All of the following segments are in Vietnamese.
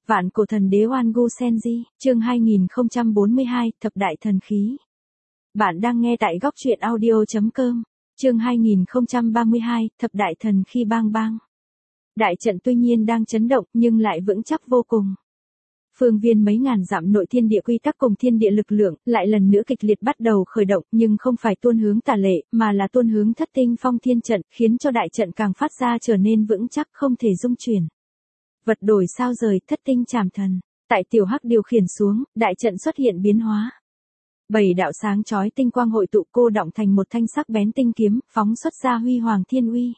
Vạn cổ thần đế Oan Gu Senji, chương 2042, thập đại thần khí. Bạn đang nghe tại góc truyện audio.com, chương 2032, thập đại thần khí bang bang. Đại trận tuy nhiên đang chấn động nhưng lại vững chắc vô cùng. Phương viên mấy ngàn dặm nội thiên địa quy tắc cùng thiên địa lực lượng lại lần nữa kịch liệt bắt đầu khởi động, nhưng không phải tuôn hướng Tả Lệ, mà là tuôn hướng Thất Tinh Phong Thiên trận, khiến cho đại trận càng phát ra trở nên vững chắc không thể dung chuyển. Vật đổi sao rời, thất tinh trảm thần. Tại Tiểu Hắc điều khiển xuống, đại trận xuất hiện biến hóa. 7 đạo sáng chói tinh quang hội tụ cô đọng thành một thanh sắc bén tinh kiếm, phóng xuất ra huy hoàng thiên uy.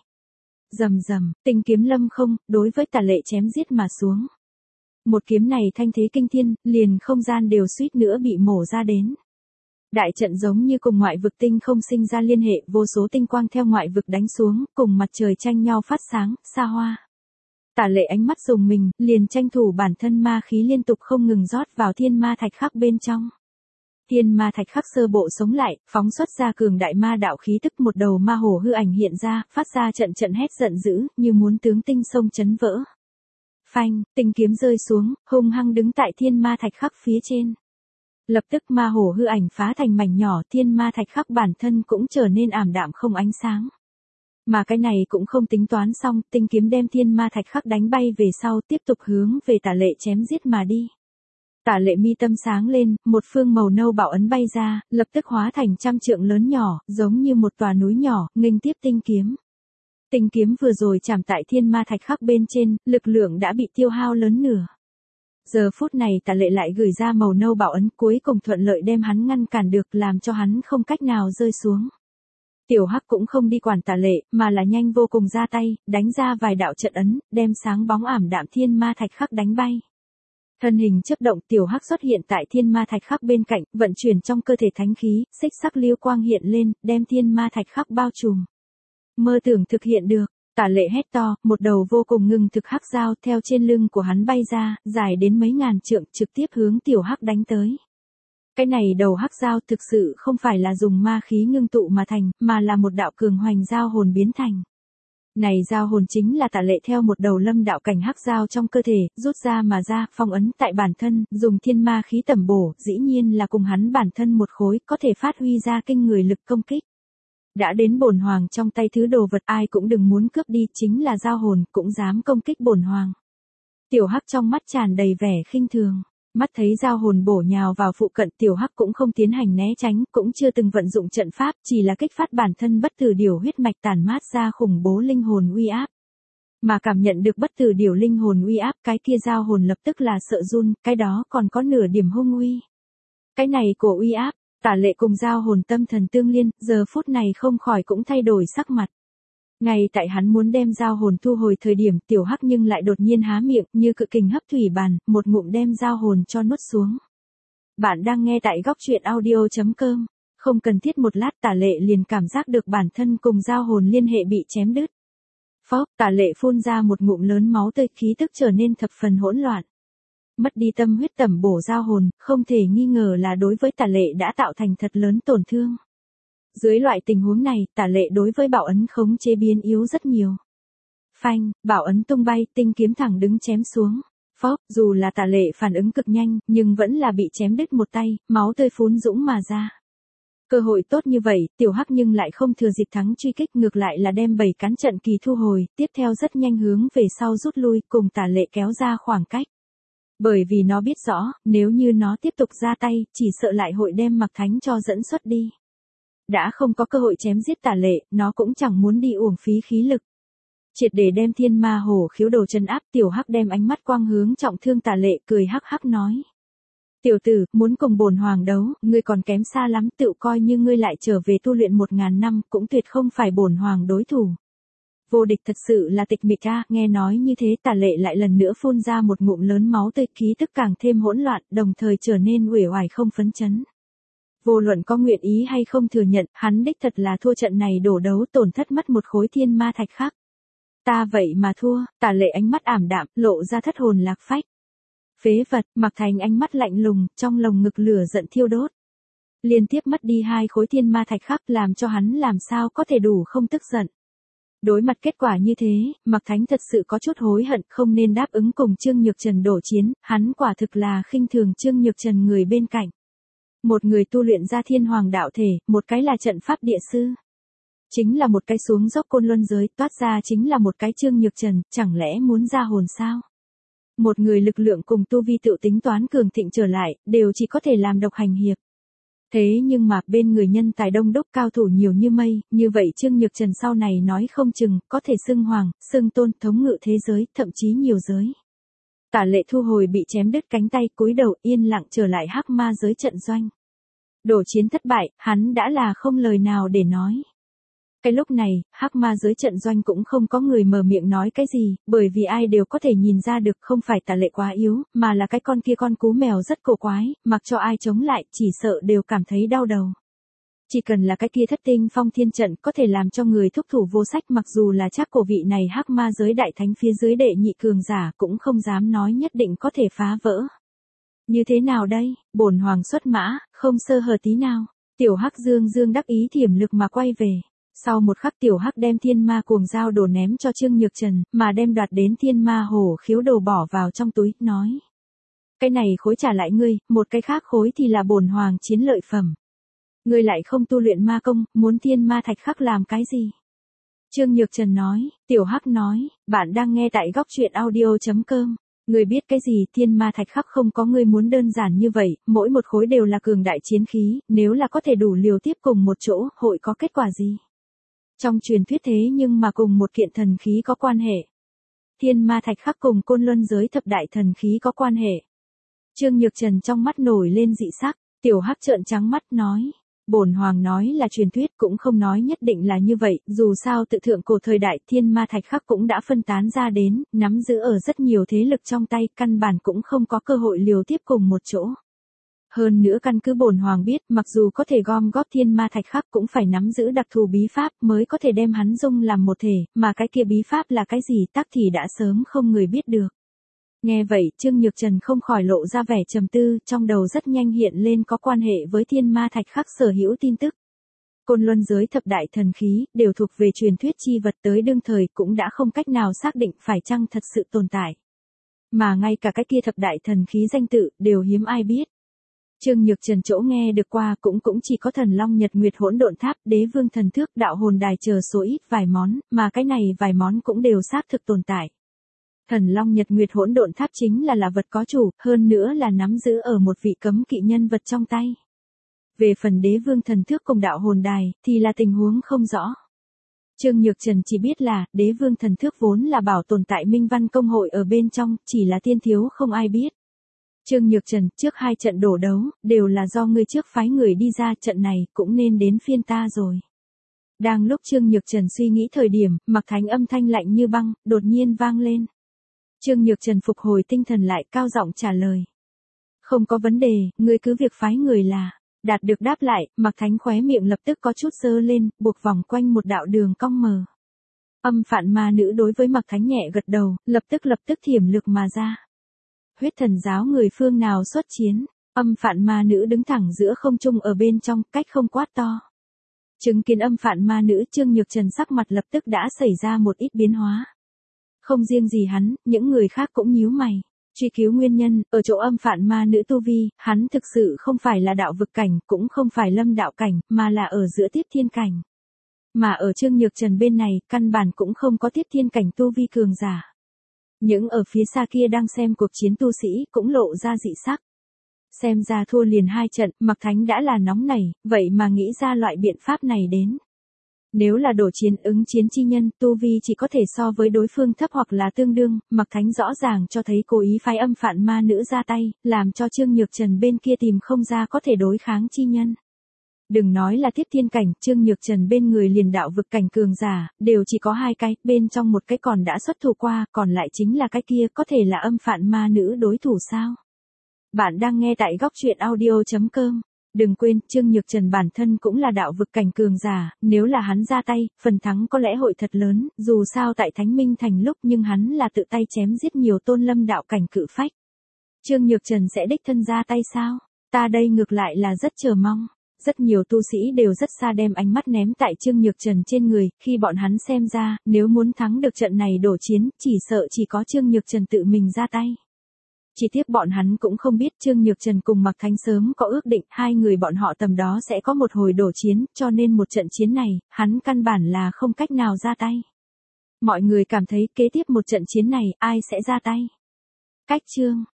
Rầm rầm, tinh kiếm lâm không, đối với Tả Lệ chém giết mà xuống. Một kiếm này thanh thế kinh thiên, liền không gian đều suýt nữa bị mổ ra đến. Đại trận giống như cùng ngoại vực tinh không sinh ra liên hệ, vô số tinh quang theo ngoại vực đánh xuống, cùng mặt trời tranh nhau phát sáng, xa hoa. Tả Lệ ánh mắt rùng mình, liền tranh thủ bản thân ma khí liên tục không ngừng rót vào thiên ma thạch khắc bên trong. Thiên ma thạch khắc sơ bộ sống lại, phóng xuất ra cường đại ma đạo khí tức, một đầu ma hổ hư ảnh hiện ra, phát ra trận trận hét giận dữ, như muốn tướng tinh sông chấn vỡ. Phanh, tinh kiếm rơi xuống, hung hăng đứng tại thiên ma thạch khắc phía trên. Lập tức ma hổ hư ảnh phá thành mảnh nhỏ, thiên ma thạch khắc bản thân cũng trở nên ảm đạm không ánh sáng. Mà cái này cũng không tính toán xong, tinh kiếm đem thiên ma thạch khắc đánh bay về sau, tiếp tục hướng về Tả Lệ chém giết mà đi. Tả Lệ mi tâm sáng lên, một phương màu nâu bảo ấn bay ra, lập tức hóa thành trăm trượng lớn nhỏ, giống như một tòa núi nhỏ, nghênh tiếp tinh kiếm. Tinh kiếm vừa rồi chạm tại thiên ma thạch khắc bên trên, lực lượng đã bị tiêu hao lớn nửa. Giờ phút này Tả Lệ lại gửi ra màu nâu bảo ấn, cuối cùng thuận lợi đem hắn ngăn cản được, làm cho hắn không cách nào rơi xuống. Tiểu Hắc cũng không đi quản Tả Lệ, mà là nhanh vô cùng ra tay, đánh ra vài đạo trận ấn, đem sáng bóng ảm đạm thiên ma thạch khắc đánh bay. Thân hình chớp động, Tiểu Hắc xuất hiện tại thiên ma thạch khắc bên cạnh, vận chuyển trong cơ thể thánh khí, xích sắc liêu quang hiện lên, đem thiên ma thạch khắc bao trùm. Mơ tưởng thực hiện được, Tả Lệ hét to, một đầu vô cùng ngưng thực hắc dao theo trên lưng của hắn bay ra, dài đến mấy ngàn trượng, trực tiếp hướng Tiểu Hắc đánh tới. Cái này đầu hắc dao thực sự không phải là dùng ma khí ngưng tụ mà thành, mà là một đạo cường hoành dao hồn biến thành. Này dao hồn chính là Tả Lệ theo một đầu lâm đạo cảnh hắc dao trong cơ thể, rút ra mà ra, phong ấn tại bản thân, dùng thiên ma khí tẩm bổ, dĩ nhiên là cùng hắn bản thân một khối, có thể phát huy ra kinh người lực công kích. Đã đến bổn hoàng trong tay thứ đồ vật ai cũng đừng muốn cướp đi, chính là dao hồn, cũng dám công kích bổn hoàng. Tiểu Hắc trong mắt tràn đầy vẻ khinh thường. Mắt thấy dao hồn bổ nhào vào phụ cận, Tiểu Hắc cũng không tiến hành né tránh, cũng chưa từng vận dụng trận pháp, chỉ là kích phát bản thân bất tử điểu huyết mạch tản mát ra khủng bố linh hồn uy áp. Mà cảm nhận được bất tử điểu linh hồn uy áp, cái kia dao hồn lập tức là sợ run, cái đó còn có nửa điểm hung uy. Cái này của uy áp, Tả Lệ cùng dao hồn tâm thần tương liên, giờ phút này không khỏi cũng thay đổi sắc mặt. Ngay tại hắn muốn đem dao hồn thu hồi thời điểm, Tiểu Hắc nhưng lại đột nhiên há miệng, như cự kình hấp thủy bàn, một ngụm đem dao hồn cho nuốt xuống. Bạn đang nghe tại góc truyện audio.com, không cần thiết một lát Tả Lệ liền cảm giác được bản thân cùng dao hồn liên hệ bị chém đứt. Phốc, Tả Lệ phun ra một ngụm lớn máu tươi, khí tức trở nên thập phần hỗn loạn. Mất đi tâm huyết tẩm bổ dao hồn, không thể nghi ngờ là đối với Tả Lệ đã tạo thành thật lớn tổn thương. Dưới loại tình huống này, Tả Lệ đối với bảo ấn khống chế biến yếu rất nhiều. Phanh, bảo ấn tung bay, tinh kiếm thẳng đứng chém xuống. Phốc, dù là Tả Lệ phản ứng cực nhanh, nhưng vẫn là bị chém đứt một tay, máu tươi phún dũng mà ra. Cơ hội tốt như vậy, Tiểu Hắc nhưng lại không thừa dịp thắng truy kích, ngược lại là đem 7 cán trận kỳ thu hồi, tiếp theo rất nhanh hướng về sau rút lui, cùng Tả Lệ kéo ra khoảng cách. Bởi vì nó biết rõ, nếu như nó tiếp tục ra tay, chỉ sợ lại hội đem Mạc Thánh cho dẫn xuất đi. Đã không có cơ hội chém giết Tả Lệ, nó cũng chẳng muốn đi uổng phí khí lực. Triệt để đem thiên ma hổ khiếu đồ trấn áp, Tiểu Hắc đem ánh mắt quang hướng trọng thương Tả Lệ, cười hắc hắc nói. Tiểu tử, muốn cùng bổn hoàng đấu, ngươi còn kém xa lắm, tự coi như ngươi lại trở về tu luyện 1000 năm, cũng tuyệt không phải bổn hoàng đối thủ. Vô địch thật sự là tịch mịch a, nghe nói như thế Tả Lệ lại lần nữa phun ra một ngụm lớn máu tươi, khí tức càng thêm hỗn loạn, đồng thời trở nên uể oải không phấn chấn. Vô luận có nguyện ý hay không thừa nhận, hắn đích thật là thua trận này đổ đấu, tổn thất mất một khối thiên ma thạch khắc. Ta vậy mà thua, Tả Lệ ánh mắt ảm đạm, lộ ra thất hồn lạc phách. Phế vật, Mạc Thành ánh mắt lạnh lùng, trong lồng ngực lửa giận thiêu đốt. Liên tiếp mất đi 2 khối thiên ma thạch khắc, làm cho hắn làm sao có thể đủ không tức giận. Đối mặt kết quả như thế, Mạc Thánh thật sự có chút hối hận không nên đáp ứng cùng Trương Nhược Trần đổ chiến, hắn quả thực là khinh thường Trương Nhược Trần người bên cạnh. Một người tu luyện ra thiên hoàng đạo thể, một cái là trận pháp địa sư. Chính là một cái xuống dốc côn luân giới, toát ra chính là một cái Trương Nhược Trần, chẳng lẽ muốn ra hồn sao? Một người lực lượng cùng tu vi tự tính toán cường thịnh trở lại, đều chỉ có thể làm độc hành hiệp. Thế nhưng mà bên người nhân tài đông đúc cao thủ nhiều như mây, như vậy Trương Nhược Trần sau này nói không chừng, có thể xưng hoàng, xưng tôn thống ngự thế giới, thậm chí nhiều giới. Tả Lệ Thu hồi bị chém đứt cánh tay cúi đầu yên lặng trở lại hắc ma giới trận doanh. Đổ chiến thất bại, hắn đã là không lời nào để nói. Cái lúc này, hắc ma giới trận doanh cũng không có người mở miệng nói cái gì, bởi vì ai đều có thể nhìn ra được không phải Tả Lệ quá yếu, mà là cái con kia con cú mèo rất cổ quái, mặc cho ai chống lại, chỉ sợ đều cảm thấy đau đầu. Chỉ cần là cái kia thất tinh phong thiên trận có thể làm cho người thúc thủ vô sách, mặc dù là chắc cổ vị này hắc ma giới đại thánh phía dưới đệ nhị cường giả cũng không dám nói nhất định có thể phá vỡ. Như thế nào đây, bổn hoàng xuất mã, không sơ hở tí nào, tiểu hắc dương dương đắc ý thiểm lực mà quay về. Sau một khắc tiểu hắc đem thiên ma cuồng dao đồ ném cho Trương Nhược Trần, mà đem đoạt đến thiên ma hổ khiếu đồ bỏ vào trong túi, nói. Cái này khối trả lại ngươi, một cái khác khối thì là bổn hoàng chiến lợi phẩm. Ngươi lại không tu luyện ma công, muốn thiên ma thạch khắc làm cái gì? Trương Nhược Trần nói, tiểu hắc nói, bạn đang nghe tại góc truyện audio.com. Ngươi biết cái gì, thiên ma thạch khắc không có ngươi muốn đơn giản như vậy, mỗi một khối đều là cường đại chiến khí, nếu là có thể đủ liều tiếp cùng một chỗ, hội có kết quả gì? Trong truyền thuyết thế nhưng mà cùng một kiện thần khí có quan hệ. Thiên ma thạch khắc cùng côn luân giới thập đại thần khí có quan hệ. Trương Nhược Trần trong mắt nổi lên dị sắc, tiểu hắc trợn trắng mắt nói. Bổn hoàng nói là truyền thuyết cũng không nói nhất định là như vậy, dù sao tự thượng cổ thời đại thiên ma thạch khắc cũng đã phân tán ra đến, nắm giữ ở rất nhiều thế lực trong tay, căn bản cũng không có cơ hội liều tiếp cùng một chỗ. Hơn nữa căn cứ bổn hoàng biết, mặc dù có thể gom góp thiên ma thạch khắc cũng phải nắm giữ đặc thù bí pháp mới có thể đem hắn dung làm một thể, mà cái kia bí pháp là cái gì tắc thì đã sớm không người biết được. Nghe vậy, Trương Nhược Trần không khỏi lộ ra vẻ trầm tư, trong đầu rất nhanh hiện lên có quan hệ với thiên ma thạch khắc sở hữu tin tức. Côn luân giới thập đại thần khí, đều thuộc về truyền thuyết chi vật tới đương thời cũng đã không cách nào xác định phải chăng thật sự tồn tại. Mà ngay cả cái kia thập đại thần khí danh tự, đều hiếm ai biết. Trương Nhược Trần chỗ nghe được qua cũng chỉ có thần long nhật nguyệt hỗn độn tháp, đế vương thần thước, đạo hồn đài chờ số ít vài món, mà cái này vài món cũng đều xác thực tồn tại. Thần long nhật nguyệt hỗn độn tháp chính là vật có chủ, hơn nữa là nắm giữ ở một vị cấm kỵ nhân vật trong tay. Về phần đế vương thần thước cùng đạo hồn đài, thì là tình huống không rõ. Trương Nhược Trần chỉ biết là, đế vương thần thước vốn là bảo tồn tại Minh Văn Công hội ở bên trong, chỉ là tiên thiếu không ai biết. Trương Nhược Trần, trước 2 trận đổ đấu, đều là do ngươi trước phái người đi ra, trận này cũng nên đến phiên ta rồi. Đang lúc Trương Nhược Trần suy nghĩ thời điểm, Mạc Thánh âm thanh lạnh như băng, đột nhiên vang lên. Trương Nhược Trần phục hồi tinh thần lại, cao giọng trả lời. Không có vấn đề, ngươi cứ việc phái người là. Đạt được đáp lại, Mạc Thánh khóe miệng lập tức có chút giơ lên, buộc vòng quanh một đạo đường cong mờ. Âm phạn ma nữ đối với Mạc Thánh nhẹ gật đầu, lập tức thiểm lực mà ra. Huyết thần giáo người phương nào xuất chiến, âm phạn ma nữ đứng thẳng giữa không trung ở bên trong, cách không quát to. Chứng kiến âm phạn ma nữ, Trương Nhược Trần sắc mặt lập tức đã xảy ra một ít biến hóa. Không riêng gì hắn, những người khác cũng nhíu mày. Truy cứu nguyên nhân, ở chỗ âm phạn ma nữ tu vi, hắn thực sự không phải là đạo vực cảnh, cũng không phải lâm đạo cảnh, mà là ở giữa tiếp thiên cảnh. Mà ở Trương Nhược Trần bên này, căn bản cũng không có tiếp thiên cảnh tu vi cường giả. Những ở phía xa kia đang xem cuộc chiến tu sĩ cũng lộ ra dị sắc. Xem ra thua liền 2 trận, Mạc Thánh đã là nóng nảy, vậy mà nghĩ ra loại biện pháp này đến. Nếu là đổ chiến ứng chiến chi nhân, tu vi chỉ có thể so với đối phương thấp hoặc là tương đương, Mạc Thánh rõ ràng cho thấy cố ý phái âm phạn ma nữ ra tay, làm cho Trương Nhược Trần bên kia tìm không ra có thể đối kháng chi nhân. Đừng nói là tiếp thiên cảnh, Trương Nhược Trần bên người liền đạo vực cảnh cường giả, đều chỉ có 2 cái, bên trong một cái còn đã xuất thủ qua, còn lại chính là cái kia, có thể là âm phạn ma nữ đối thủ sao? Bạn đang nghe tại góc truyện audio.com. Đừng quên, Trương Nhược Trần bản thân cũng là đạo vực cảnh cường giả, nếu là hắn ra tay, phần thắng có lẽ hội thật lớn, dù sao tại Thánh Minh Thành lúc nhưng hắn là tự tay chém giết nhiều tôn lâm đạo cảnh cự phách. Trương Nhược Trần sẽ đích thân ra tay sao? Ta đây ngược lại là rất chờ mong. Rất nhiều tu sĩ đều rất xa đem ánh mắt ném tại Trương Nhược Trần trên người, khi bọn hắn xem ra, nếu muốn thắng được trận này đổ chiến, chỉ sợ chỉ có Trương Nhược Trần tự mình ra tay. Chỉ tiếc bọn hắn cũng không biết Trương Nhược Trần cùng Mạc Thánh sớm có ước định hai người bọn họ tầm đó sẽ có một hồi đổ chiến, cho nên một trận chiến này, hắn căn bản là không cách nào ra tay. Mọi người cảm thấy kế tiếp một trận chiến này ai sẽ ra tay? Cách Trương